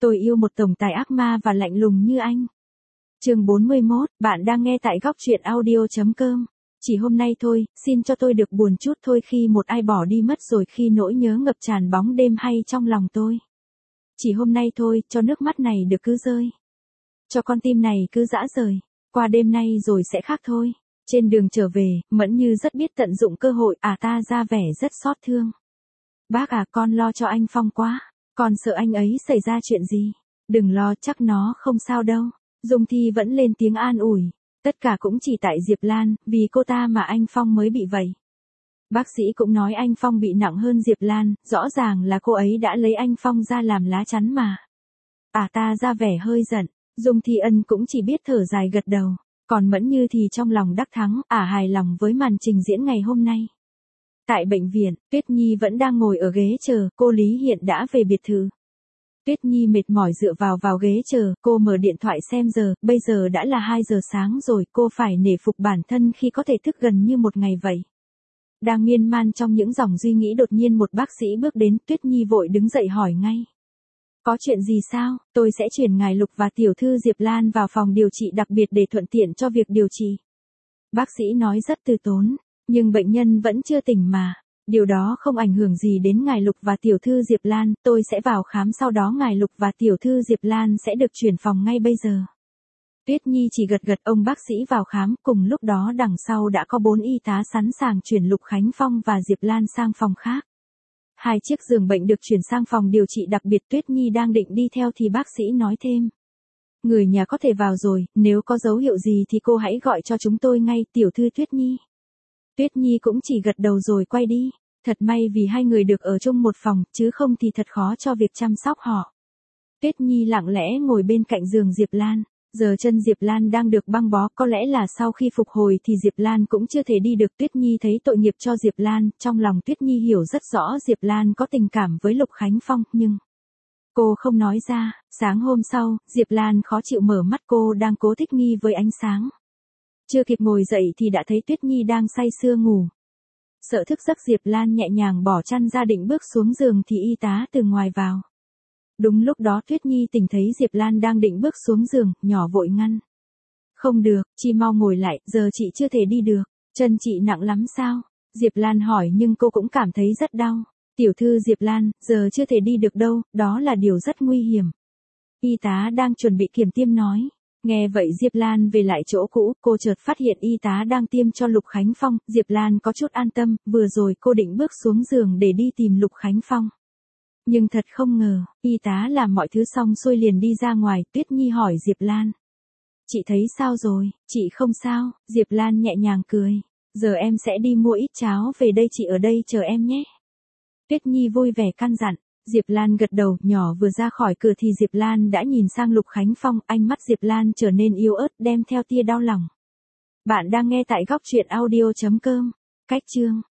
Tôi yêu một tổng tài ác ma và lạnh lùng như anh. Chương 41, bạn đang nghe tại góc truyện audio.com. Chỉ hôm nay thôi, xin cho tôi được buồn chút thôi khi một ai bỏ đi mất rồi khi nỗi nhớ ngập tràn bóng đêm hay trong lòng tôi. Chỉ hôm nay thôi, cho nước mắt này được cứ rơi. Cho con tim này cứ dã rời. Qua đêm nay rồi sẽ khác thôi. Trên đường trở về, Mẫn Như rất biết tận dụng cơ hội, ta ra vẻ rất xót thương. Bác con lo cho anh Phong quá. Con sợ anh ấy xảy ra chuyện gì. Đừng lo, chắc nó không sao đâu. Dung Thi vẫn lên tiếng an ủi. Tất cả cũng chỉ tại Diệp Lan, vì cô ta mà anh Phong mới bị vậy. Bác sĩ cũng nói anh Phong bị nặng hơn Diệp Lan, rõ ràng là cô ấy đã lấy anh Phong ra làm lá chắn mà. Ta ra vẻ hơi giận, Dung Thi Ân cũng chỉ biết thở dài gật đầu, còn Mẫn Như thì trong lòng đắc thắng, hài lòng với màn trình diễn ngày hôm nay. Tại bệnh viện, Tuyết Nhi vẫn đang ngồi ở ghế chờ, cô Lý Hiện đã về biệt thự. Tuyết Nhi mệt mỏi dựa vào ghế chờ, cô mở điện thoại xem giờ, bây giờ đã là 2 giờ sáng rồi, cô phải nể phục bản thân khi có thể thức gần như một ngày vậy. Đang miên man trong những dòng suy nghĩ đột nhiên một bác sĩ bước đến, Tuyết Nhi vội đứng dậy hỏi ngay. Có chuyện gì sao, tôi sẽ chuyển ngài Lục và tiểu thư Diệp Lan vào phòng điều trị đặc biệt để thuận tiện cho việc điều trị. Bác sĩ nói rất từ tốn, nhưng bệnh nhân vẫn chưa tỉnh mà. Điều đó không ảnh hưởng gì đến ngài Lục và tiểu thư Diệp Lan, tôi sẽ vào khám sau đó ngài Lục và tiểu thư Diệp Lan sẽ được chuyển phòng ngay bây giờ. Tuyết Nhi chỉ gật ông bác sĩ vào khám, cùng lúc đó đằng sau đã có 4 y tá sẵn sàng chuyển Lục Khánh Phong và Diệp Lan sang phòng khác. 2 chiếc giường bệnh được chuyển sang phòng điều trị đặc biệt. Tuyết Nhi đang định đi theo thì bác sĩ nói thêm. Người nhà có thể vào rồi, nếu có dấu hiệu gì thì cô hãy gọi cho chúng tôi ngay, tiểu thư Tuyết Nhi. Tuyết Nhi cũng chỉ gật đầu rồi quay đi. Thật may vì hai người được ở chung một phòng, chứ không thì thật khó cho việc chăm sóc họ. Tuyết Nhi lặng lẽ ngồi bên cạnh giường Diệp Lan. Giờ chân Diệp Lan đang được băng bó, có lẽ là sau khi phục hồi thì Diệp Lan cũng chưa thể đi được. Tuyết Nhi thấy tội nghiệp cho Diệp Lan, trong lòng Tuyết Nhi hiểu rất rõ Diệp Lan có tình cảm với Lục Khánh Phong, nhưng cô không nói ra. Sáng hôm sau, Diệp Lan khó chịu mở mắt, cô đang cố thích nghi với ánh sáng. Chưa kịp ngồi dậy thì đã thấy Tuyết Nhi đang say sưa ngủ. Sợ thức giấc Diệp Lan nhẹ nhàng bỏ chăn ra định bước xuống giường thì y tá từ ngoài vào. Đúng lúc đó Tuyết Nhi tỉnh thấy Diệp Lan đang định bước xuống giường, nhỏ vội ngăn. Không được, chị mau ngồi lại, giờ chị chưa thể đi được. Chân chị nặng lắm sao? Diệp Lan hỏi nhưng cô cũng cảm thấy rất đau. Tiểu thư Diệp Lan, giờ chưa thể đi được đâu, đó là điều rất nguy hiểm. Y tá đang chuẩn bị kiểm tiêm nói. Nghe vậy Diệp Lan về lại chỗ cũ, cô chợt phát hiện y tá đang tiêm cho Lục Khánh Phong. Diệp Lan có chút an tâm, vừa rồi cô định bước xuống giường để đi tìm Lục Khánh Phong. Nhưng thật không ngờ, y tá làm mọi thứ xong xuôi liền đi ra ngoài. Tuyết Nhi hỏi Diệp Lan. Chị thấy sao rồi? Chị không sao, Diệp Lan nhẹ nhàng cười. Giờ em sẽ đi mua ít cháo về đây, chị ở đây chờ em nhé. Tuyết Nhi vui vẻ căn dặn. Diệp Lan gật đầu, nhỏ vừa ra khỏi cửa thì Diệp Lan đã nhìn sang Lục Khánh Phong, ánh mắt Diệp Lan trở nên yếu ớt đem theo tia đau lòng. Bạn đang nghe tại góc truyện audio.com. Cách chương